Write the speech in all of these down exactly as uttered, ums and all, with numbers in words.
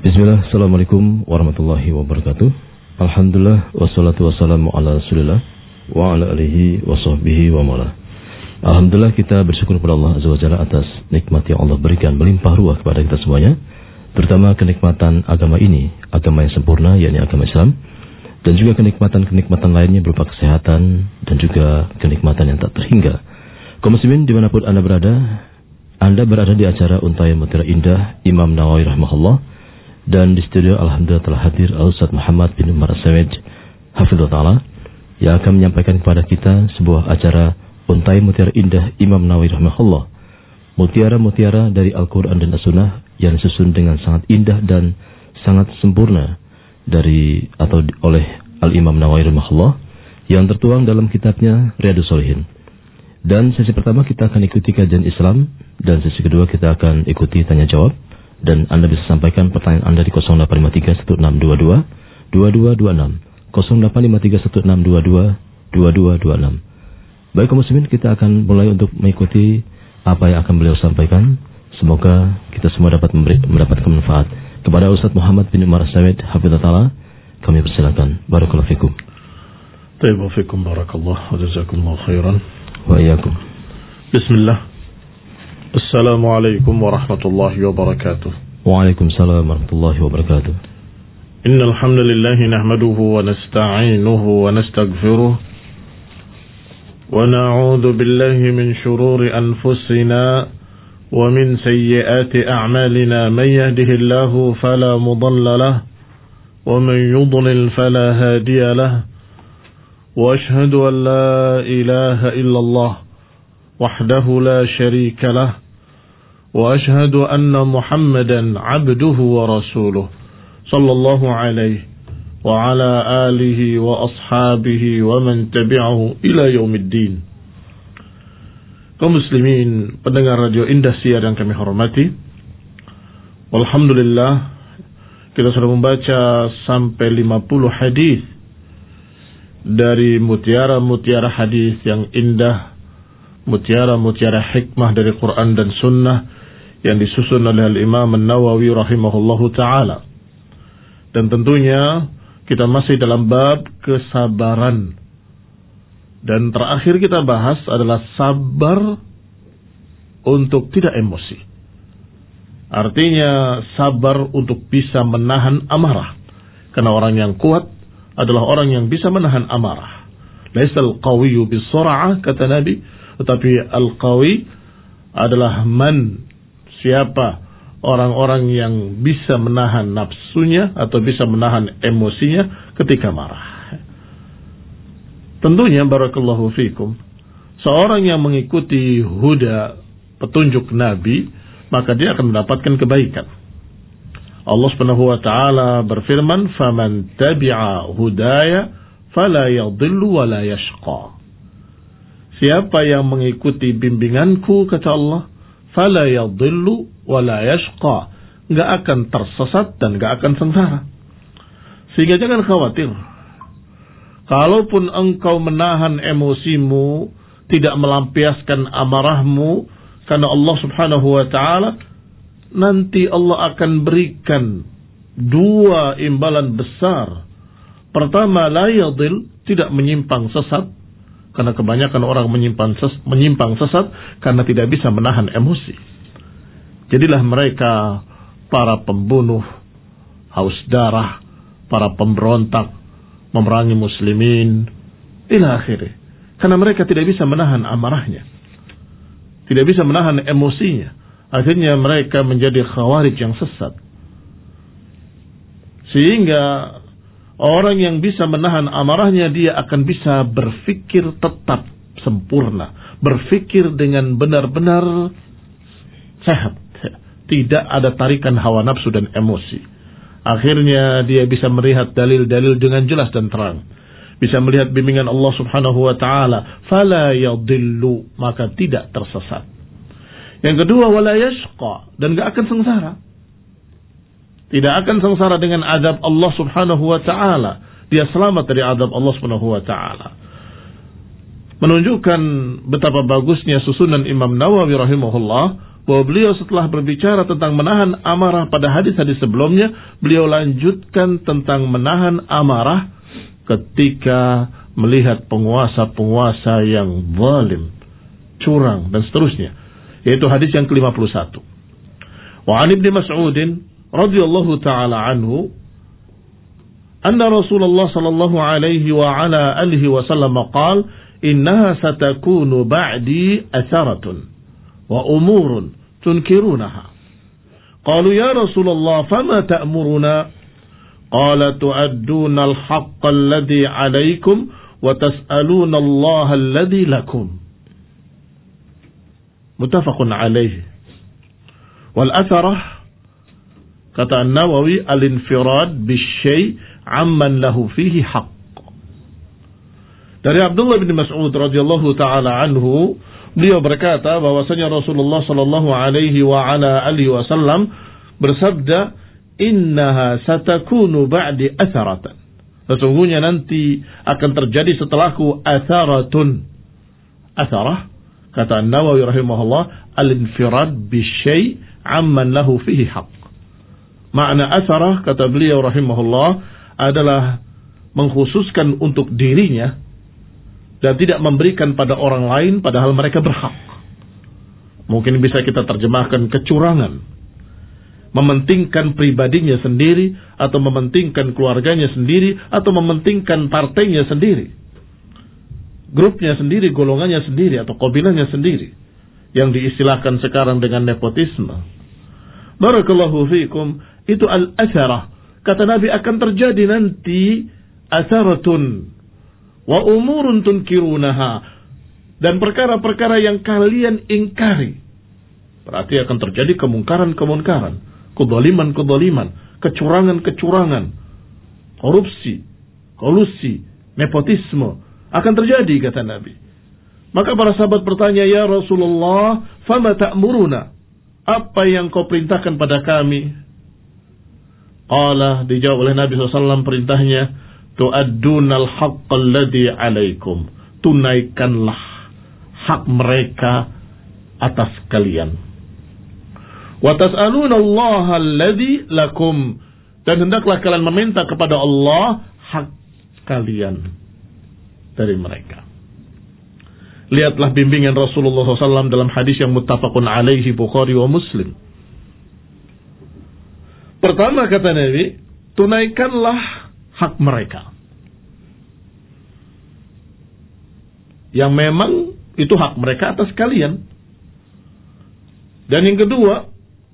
Bismillah, Assalamualaikum warahmatullahi wabarakatuh. Alhamdulillah, wassalatu wassalamu ala rasulillah wa ala alihi wa sahbihi wa mala. Alhamdulillah, kita bersyukur kepada Allah Azza wa Jalla atas nikmat yang Allah berikan melimpah ruah kepada kita semuanya, terutama kenikmatan agama ini, agama yang sempurna, yakni agama Islam, dan juga kenikmatan-kenikmatan lainnya berupa kesehatan dan juga kenikmatan yang tak terhingga. Kaum muslimin dimanapun Anda berada, Anda berada di acara Untai Mutiara Indah Imam Nawawi rahimahullah. Dan di studio alhamdulillah telah hadir Al-Ustaz Muhammad bin Umar As-Samid hafizahullah ta'ala, yang akan menyampaikan kepada kita sebuah acara Untai Mutiara Indah Imam Nawawi rahimahullah. Mutiara-mutiara dari Al-Quran dan As-Sunnah yang disusun dengan sangat indah dan sangat sempurna dari atau oleh Al-Imam Nawawi rahimahullah yang tertuang dalam kitabnya Riyadhus Shalihin. Dan sesi pertama kita akan ikuti kajian Islam, dan sesi kedua kita akan ikuti tanya jawab. Dan Anda bisa sampaikan pertanyaan Anda di nol delapan lima tiga satu enam dua dua dua dua dua enam, nol delapan lima tiga satu enam dua dua dua dua dua enam. Baik kaum muslimin, kita akan mulai untuk mengikuti apa yang akan beliau sampaikan. Semoga kita semua dapat memberi, mendapatkan manfaat. Kepada Ustaz Muhammad bin Umar As-Samid hafizahullah ta'ala, kami persilakan. Barakallahu fikum. Taibu fikum barakallah wa jazakumullah khairan. Wa iyyakum. Bismillah. Assalamualaikum warahmatullahi wabarakatuh. Waalaikumsalam warahmatullahi wabarakatuh. Innal hamdalillah nahmaduhu wa nasta'inuhu wa nastaghfiruh wa na'udzu billahi min shururi anfusina wa min sayyiati a'malina, man yahdihillahu fala mudilla lahu wa man yudlil fala hadiya lahu. Wa ashhadu an la ilaha illallah wahdahu la sharika lahu wa ashhadu anna Muhammadan abduhu wa rasuluh sallallahu alaihi wa ala alihi wa ashabihi wa man tabi'ahu ila yaumiddin. Kaum muslimin pendengar Radio Indah Siar yang kami hormati, alhamdulillah kita sudah membaca sampai lima puluh hadis dari mutiara-mutiara hadis yang indah, mutiara-mutiara hikmah dari Quran dan Sunnah yang disusun oleh Al-Imam An-Nawawi rahimahullahu ta'ala. Dan tentunya kita masih dalam bab kesabaran. Dan terakhir kita bahas adalah sabar untuk tidak emosi. Artinya sabar untuk bisa menahan amarah. Karena orang yang kuat adalah orang yang bisa menahan amarah. Laisal qawiyyu bis-sur'ah, kata Nabi, tetapi al-qawi adalah man, siapa orang-orang yang bisa menahan nafsunya atau bisa menahan emosinya ketika marah. Tentunya barakallahu fikum, seorang yang mengikuti huda petunjuk Nabi, maka dia akan mendapatkan kebaikan. Allah Subhanahu wa taala berfirman, "Faman tabi'a hudaya fala yadhillu wa la yashqa." Siapa yang mengikuti bimbinganku, kata Allah, fala yadhillu wa la yashqa, enggak akan tersesat dan enggak akan sengsara. Sehingga jangan khawatir. Kalaupun engkau menahan emosimu, tidak melampiaskan amarahmu, karena Allah Subhanahu wa taala nanti Allah akan berikan dua imbalan besar. Pertama, la yadhil, tidak menyimpang sesat. Karena kebanyakan orang menyimpang, ses, menyimpang sesat karena tidak bisa menahan emosi. Jadilah mereka para pembunuh, haus darah, para pemberontak, memerangi muslimin, ila akhirih. Karena mereka tidak bisa menahan amarahnya, tidak bisa menahan emosinya. Akhirnya mereka menjadi khawarij yang sesat. Sehingga orang yang bisa menahan amarahnya, dia akan bisa berfikir tetap sempurna, berfikir dengan benar-benar sehat, tidak ada tarikan hawa nafsu dan emosi. Akhirnya dia bisa melihat dalil-dalil dengan jelas dan terang, bisa melihat bimbingan Allah Subhanahu wa taala, fala yadhillu, maka tidak tersesat. Yang kedua, wala yashqa, dan enggak akan sengsara. Tidak akan sengsara dengan azab Allah Subhanahu wa taala. Dia selamat dari azab Allah Subhanahu wa taala. Menunjukkan betapa bagusnya susunan Imam Nawawi rahimahullah bahwa beliau setelah berbicara tentang menahan amarah pada hadis-hadis sebelumnya, beliau lanjutkan tentang menahan amarah ketika melihat penguasa-penguasa yang zalim, curang, dan seterusnya. Yaitu hadis yang ke lima puluh satu. Wa an Ibnu Mas'ud radhiyallahu ta'ala anhu anna Rasulullah sallallahu alaihi wa ala alihi wa sallam qala innaha satakunu ba'di atharatun wa umurun tunkirunaha. Qalu ya Rasulullah fama ta'muruna? Qala tu'adduna al-haqqa alladhi 'alaykum wa tas'aluna Allah alladhi lakum. Muttafaqun alayhi. Wal atharah, kata An-Nawawi, al-infirad bisyai' amman lahu fihi haqq. Dari Abdullah bin Mas'ud radhiyallahu taala anhu, beliau berkata bahwasanya Rasulullah sallallahu alaihi wa ala alihi wasallam bersabda, "Innaha satakunu ba'di atharatan." Sesungguhnya nanti akan terjadi setelahku atharatun. Atharah, kata An-Nawawi rahimahullah, al-infirad bisyai' amman lahu fihi haqq. Makna atharah, kata beliau rahimahullah, adalah mengkhususkan untuk dirinya dan tidak memberikan pada orang lain padahal mereka berhak. Mungkin bisa kita terjemahkan kecurangan, mementingkan pribadinya sendiri, atau mementingkan keluarganya sendiri, atau mementingkan partainya sendiri, grupnya sendiri, golongannya sendiri, atau kabilahnya sendiri, yang diistilahkan sekarang dengan nepotisme. Barakallahu fiikum. Itu al-atharah. Kata Nabi akan terjadi nanti atharatun wa umurun tunkirunaha, dan perkara-perkara yang kalian ingkari. Berarti akan terjadi kemungkaran-kemungkaran, kedzaliman-kedzaliman, kecurangan-kecurangan, korupsi, kolusi, nepotisme akan terjadi, kata Nabi. Maka para sahabat bertanya, ya Rasulullah, fama ta'muruna? Apa yang kau perintahkan pada kami? Qala, dijawab oleh Nabi shallallahu alaihi wasallam, perintahnya, tu'addunal haqqal ladzi 'alaikum. Tunaikanlah hak mereka atas kalian. Wa tas'aluna Allah alladzi lakum. Dan hendaklah kalian meminta kepada Allah hak kalian dari mereka. Lihatlah bimbingan Rasulullah shallallahu alaihi wasallam dalam hadis yang muttafaqun alaihi Bukhari wa Muslim. Pertama, kata Nabi, tunaikanlah hak mereka. Yang memang itu hak mereka atas kalian. Dan yang kedua,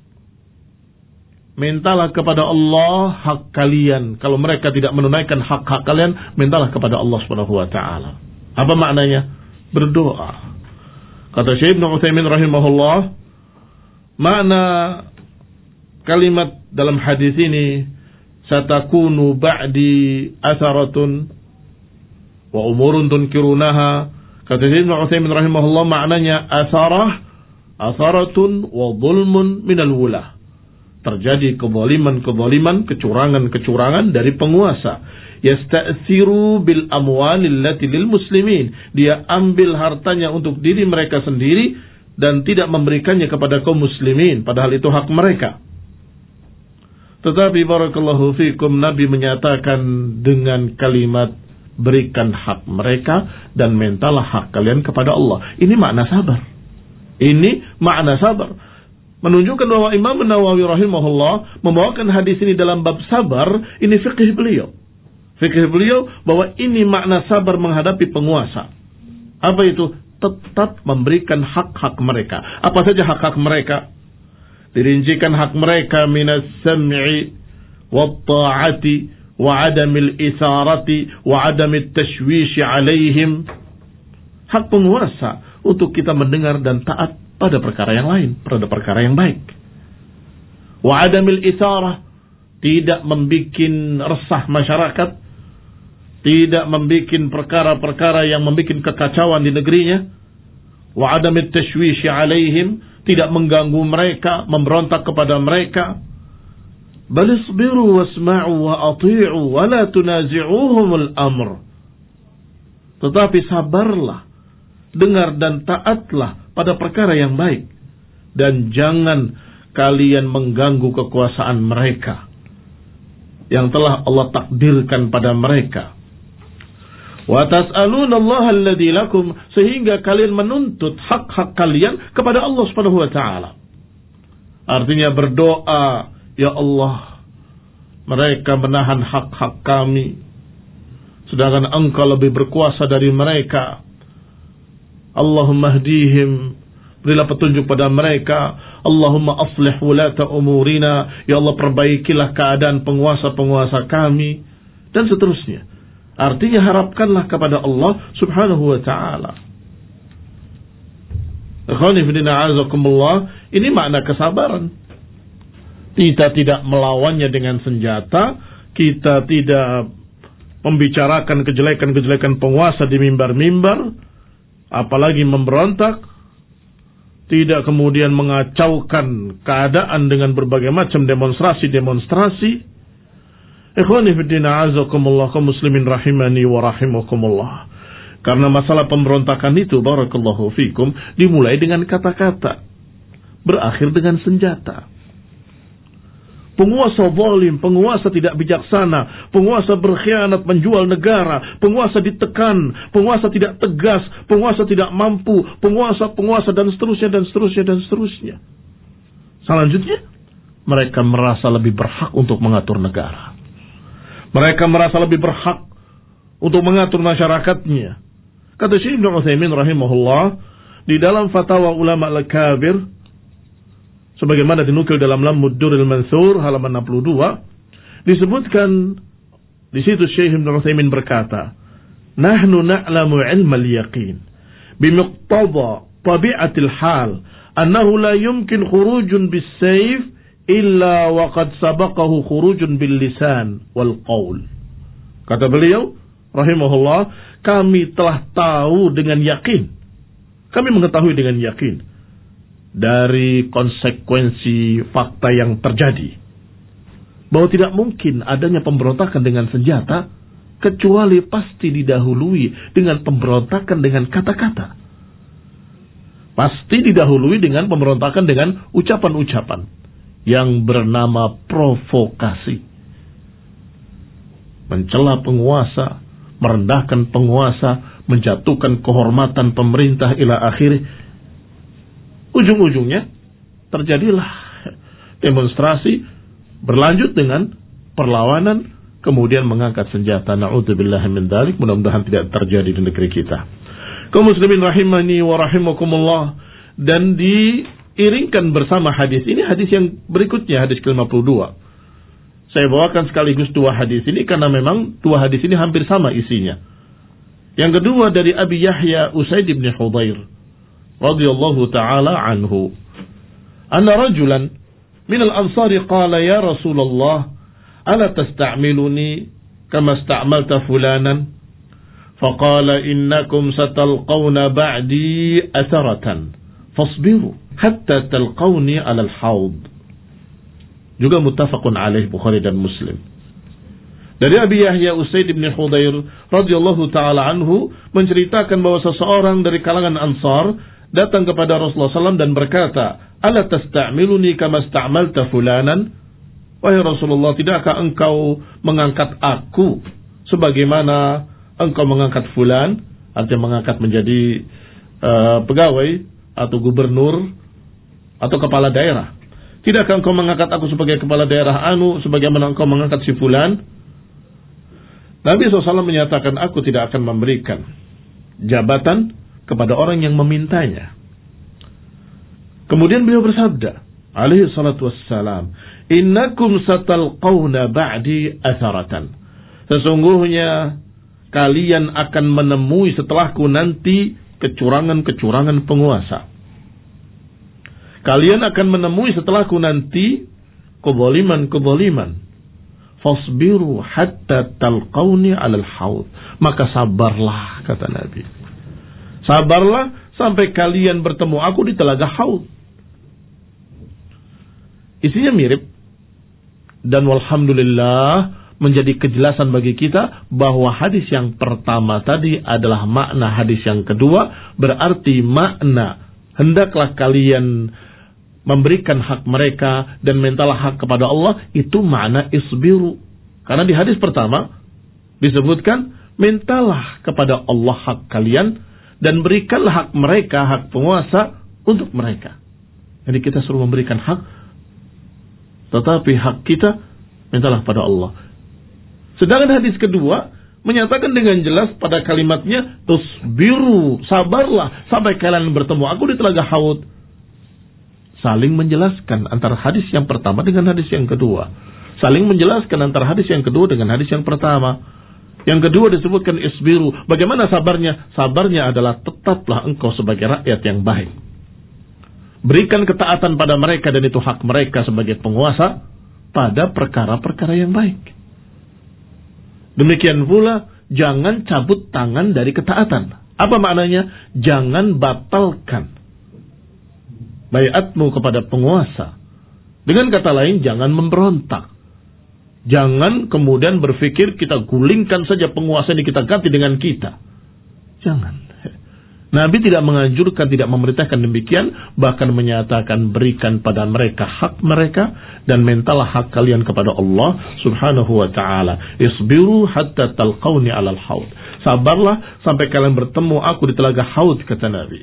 mintalah kepada Allah hak kalian. Kalau mereka tidak menunaikan hak-hak kalian, mintalah kepada Allah Subhanahu wa taala. Apa maknanya? Berdoa. Kata Syekh Ibnu Utsaimin rahimahullah, makna kalimat dalam hadis ini, satakunu ba'di atharatun wa umurun tunkirunaha, kata Syekh Ibnu Utsaimin rahimahullah, maknanya atharah, atharatun wa dhulmun minal wulah. Terjadi kezaliman-kezaliman, kecurangan-kecurangan dari penguasa. Yasta'thiru bil amwalil lati lil muslimin. Dia ambil hartanya untuk diri mereka sendiri dan tidak memberikannya kepada kaum muslimin, padahal itu hak mereka. Tetapi barakallahu fikum, Nabi menyatakan dengan kalimat, berikan hak mereka dan mintalah hak kalian kepada Allah. Ini makna sabar. Ini makna sabar. Menunjukkan bahwa Imam Nawawi rahimahullah membawakan hadis ini dalam bab sabar, ini fikih beliau. Fikih beliau bahwa ini makna sabar menghadapi penguasa. Apa itu? Tetap memberikan hak-hak mereka. Apa saja hak-hak mereka? Dirincikan hak mereka, minas sam'i wa ta'ati wa adamil isarati wa adamil tashwishi alaihim. Hak penguasa untuk kita mendengar dan taat pada perkara yang lain, pada perkara yang baik. Wa adamil isarah, tidak membuat resah masyarakat, tidak membuat perkara-perkara yang membuat kekacauan di negerinya. Wa adamil tashwishi alaihim, tidak mengganggu mereka, memberontak kepada mereka. Bal isbiru wasma'u wa ati'u wa la tunazi'uhumul amr. Tetapi sabarlah, dengar dan taatlah pada perkara yang baik. dan jangan kalian mengganggu kekuasaan mereka yang telah Allah takdirkan pada mereka. Wa tas'aluna Allah alladzi lakum, sehingga kalian menuntut hak-hak kalian kepada Allah Subhanahu wa taala. Artinya berdoa, ya Allah, mereka menahan hak-hak kami, sedangkan Engkau lebih berkuasa dari mereka. Allahumma hdihim, berilah petunjuk pada mereka. Allahumma aslih wulata umurina, ya Allah perbaikilah keadaan penguasa-penguasa kami, dan seterusnya. Artinya harapkanlah kepada Allah Subhanahu wa ta'ala. Ikhwani fillah a'azakumullah, ini makna kesabaran. Kita tidak melawannya dengan senjata, kita tidak membicarakan kejelekan-kejelekan penguasa di mimbar-mimbar, apalagi memberontak, tidak kemudian mengacaukan keadaan dengan berbagai macam demonstrasi-demonstrasi. Ikhwani fiddina azakumullah, kaum muslimin rahimani wa rahimakumullah. Karena masalah pemberontakan itu, barakallahu fikum, dimulai dengan kata-kata, berakhir dengan senjata. Penguasa zalim, penguasa tidak bijaksana, penguasa berkhianat menjual negara, penguasa ditekan, penguasa tidak tegas, penguasa tidak mampu, penguasa-penguasa dan seterusnya dan seterusnya dan seterusnya. Selanjutnya, mereka merasa lebih berhak untuk mengatur negara. Mereka merasa lebih berhak untuk mengatur masyarakatnya. Kata Syekh Ibnu Utsaimin rahimahullah di dalam Fatwa Ulama Al-Kabir, sebagaimana dinukil dalam Lamud Durrul Mansur halaman enam puluh dua, disebutkan di situ Syekh Ibnu Utsaimin berkata, "Nahnu na'lamu 'ilma al-yaqin bimiqtada tabi'atil hal annahu la yumkin khurujun bis-sayf illa waqad sabaqahu khurujun bil lisan wal qaul." Kata beliau rahimahullah, kami telah tahu dengan yakin, kami mengetahui dengan yakin dari konsekuensi fakta yang terjadi bahwa tidak mungkin adanya pemberontakan dengan senjata kecuali pasti didahului dengan pemberontakan dengan kata-kata. Pasti didahului dengan pemberontakan dengan ucapan-ucapan yang bernama provokasi. Mencela penguasa, merendahkan penguasa, menjatuhkan kehormatan pemerintah ila akhirih. Ujung-ujungnya terjadilah demonstrasi, berlanjut dengan perlawanan, kemudian mengangkat senjata. Na'udzubillah min dzalik, mudah-mudahan tidak terjadi di negeri kita. Kaum muslimin rahimani wa rahimakumullah, dan diiringkan bersama hadis ini, hadis yang berikutnya, hadis ke lima puluh dua. Saya bawakan sekaligus dua hadis ini karena memang dua hadis ini hampir sama isinya. Yang kedua dari Abi Yahya Usaid bin Hudayr radhiyallahu ta'ala anhu, anna rajulan min al-ansari qala ya Rasulullah ala tasta'miluni kama ista'malta fulanan faqala innakum satalqawna ba'di atharatan fasbiru hatta talqawni ala al-hawd. Juga muttafaqun alaih Bukhari dan Muslim. Dari Abi Yahya Usaid bin Hudayr radhiyallahu ta'ala anhu menceritakan bahwa seseorang dari kalangan Ansar datang kepada Rasulullah sallallahu alaihi wasallam dan berkata, "Ala tasta'miluni kama ista'malta fulanan?" Wahai Rasulullah, tidakkah engkau mengangkat aku sebagaimana engkau mengangkat fulan? Artinya mengangkat menjadi uh, pegawai atau gubernur atau kepala daerah. Tidakkah engkau mengangkat aku sebagai kepala daerah anu sebagaimana engkau mengangkat si fulan? Nabi shallallahu alaihi wasallam menyatakan, aku tidak akan memberikan jabatan kepada orang yang memintanya. Kemudian beliau bersabda, alaihi salatu wassalam, innakum satalqawna ba'di atharatan. Sesungguhnya kalian akan menemui setelahku nanti kecurangan-kecurangan penguasa. Kalian akan menemui setelahku nanti kezaliman-kezaliman. Fasbiru hatta talqawni alal haud. Maka sabarlah, kata Nabi. Sabarlah sampai kalian bertemu aku di telaga haud. Isinya mirip. Dan walhamdulillah menjadi kejelasan bagi kita bahwa hadis yang pertama tadi adalah makna hadis yang kedua. Berarti makna hendaklah kalian memberikan hak mereka dan mintalah hak kepada Allah, itu makna isbiru. Karena di hadis pertama disebutkan mintalah kepada Allah hak kalian dan berikanlah hak mereka, hak penguasa untuk mereka. Jadi kita suruh memberikan hak, tetapi hak kita mintalah pada Allah. Sedangkan hadis kedua menyatakan dengan jelas pada kalimatnya tusbiru, sabarlah sampai kalian bertemu aku di telaga Haud. Saling menjelaskan antara hadis yang pertama dengan hadis yang kedua. Saling menjelaskan antara hadis yang kedua dengan hadis yang pertama. Yang kedua disebutkan isbiru. Bagaimana sabarnya? Sabarnya adalah tetaplah engkau sebagai rakyat yang baik. Berikan ketaatan pada mereka dan itu hak mereka sebagai penguasa pada perkara-perkara yang baik. Demikian pula jangan cabut tangan dari ketaatan. Apa maknanya? Jangan batalkan baiatmu kepada penguasa. Dengan kata lain, jangan memberontak. Jangan kemudian berpikir kita gulingkan saja penguasa ini, kita ganti dengan kita. Jangan. Nabi tidak menganjurkan, tidak memerintahkan demikian, bahkan menyatakan berikan pada mereka hak mereka dan mintalah hak kalian kepada Allah Subhanahu wa taala. Isbiru hatta talqauni 'alal haud. Sabarlah sampai kalian bertemu aku di telaga Haud, kata Nabi.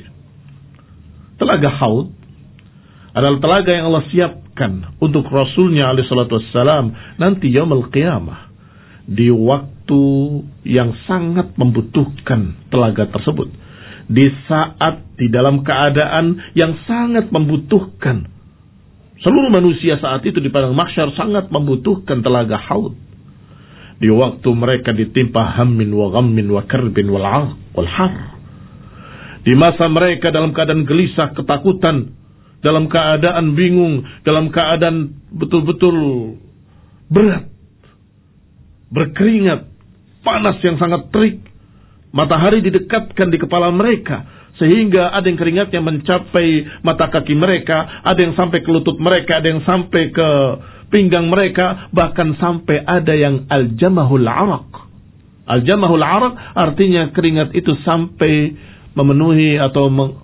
Telaga Haud adalah telaga yang Allah siapkan untuk Rasulnya alaihi salatu wassalam nanti yaumul qiyamah, di waktu yang sangat membutuhkan telaga tersebut, di saat di dalam keadaan yang sangat membutuhkan. Seluruh manusia saat itu di padang mahsyar sangat membutuhkan telaga Haud. Di waktu mereka ditimpa hammin wa ghammin wa karbin wal 'ar wal har. Di masa mereka dalam keadaan gelisah, ketakutan, dalam keadaan bingung, dalam keadaan betul-betul berat, berkeringat, panas yang sangat terik, matahari didekatkan di kepala mereka, sehingga ada yang keringatnya mencapai mata kaki mereka, ada yang sampai ke lutut mereka, ada yang sampai ke pinggang mereka, bahkan sampai ada yang al-jamahul araq. Al-jamahul araq artinya keringat itu sampai memenuhi atau meng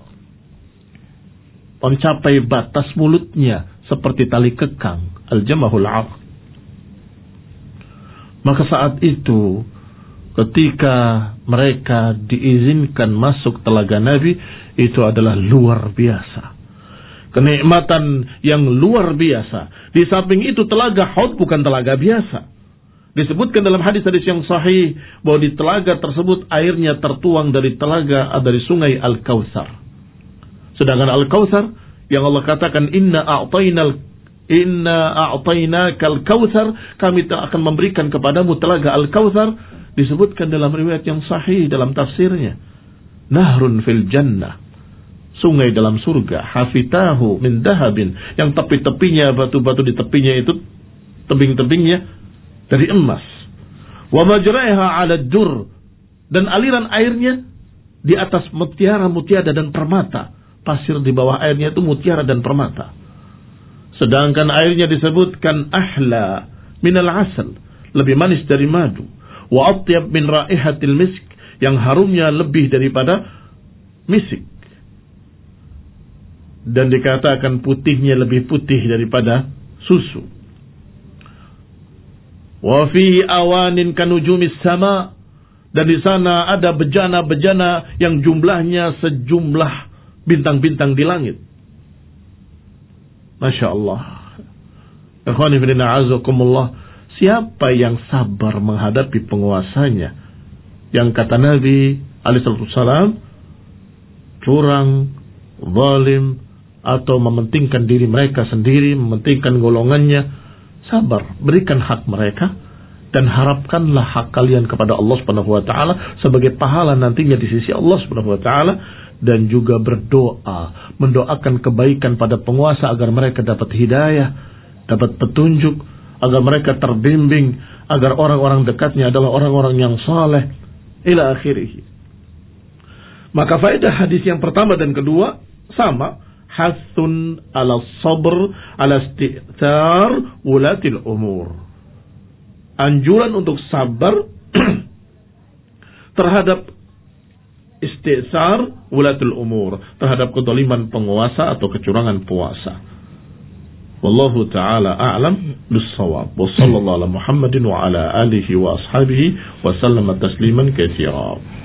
mencapai batas mulutnya seperti tali kekang, al-jamahul 'arq. Maka saat itu ketika mereka diizinkan masuk telaga Nabi, itu adalah luar biasa, kenikmatan yang luar biasa. Di samping itu telaga Haud bukan telaga biasa. Disebutkan dalam hadis-hadis yang sahih bahwa di telaga tersebut airnya tertuang dari telaga dari sungai Al-Kautsar. Sedangkan Al-Kautsar yang Allah katakan inna a'tainal inna a'tainakal kautsar, kami akan memberikan kepadamu telaga Al-Kautsar, disebutkan dalam riwayat yang sahih dalam tafsirnya, nahrun fil jannah, sungai dalam surga, hafitahu min dahabin, yang tepi-tepinya, batu-batu di tepinya itu tebing-tebingnya dari emas, wa majraiha 'ala dur, dan aliran airnya di atas mutiara, mutiara dan permata. Pasir di bawah airnya itu mutiara dan permata. Sedangkan airnya disebutkan ahla minal asal, lebih manis dari madu. Wa atyab min raihatil misk, yang harumnya lebih daripada misik. Dan dikatakan putihnya lebih putih daripada susu. Wa fihi awanin kanujumis sama, dan di sana ada bejana-bejana yang jumlahnya sejumlah bintang-bintang di langit. Masya Allah. Ikhwani fillah azakumullah. Siapa yang sabar menghadapi penguasanya, yang kata Nabi alaihi wasallam curang, zalim, atau mementingkan diri mereka sendiri, mementingkan golongannya, sabar, berikan hak mereka dan harapkanlah hak kalian kepada Allah Subhanahu wa taala sebagai pahala nantinya di sisi Allah Subhanahu wa taala. Dan juga berdoa, mendoakan kebaikan pada penguasa agar mereka dapat hidayah, dapat petunjuk, agar mereka terbimbing, agar orang-orang dekatnya adalah orang-orang yang saleh, ila akhirih. Maka faedah hadis yang pertama dan kedua sama, hasun ala sabr ala isti'thar wulatil umur. Anjuran untuk sabar terhadap isti'sar wulatul umur, terhadap kezaliman penguasa atau kecurangan penguasa. Wallahu ta'ala a'lam bis-shawab. Wa sallallahu ala Muhammadin wa ala alihi wa ashabihi wa sallama tasliman katsira.